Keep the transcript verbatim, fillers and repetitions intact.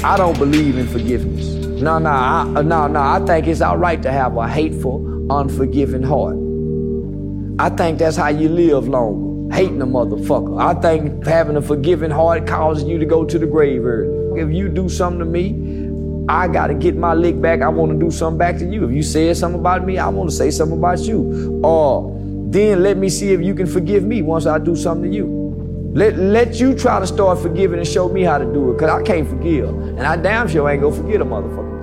I don't believe in forgiveness. No, no, I, no, no, I think it's all right to have a hateful, unforgiving heart. I think that's how you live longer, hating a motherfucker. I think having a forgiving heart causes you to go to the grave early. If you do something to me, I gotta get my lick back. I wanna do something back to you. If you said something about me, I wanna say something about you. Or then let me see if you can forgive me once I do something to you. Let, let you try to start forgiving and show me how to do it, because I can't forgive. And I damn sure ain't gonna forget a motherfucker.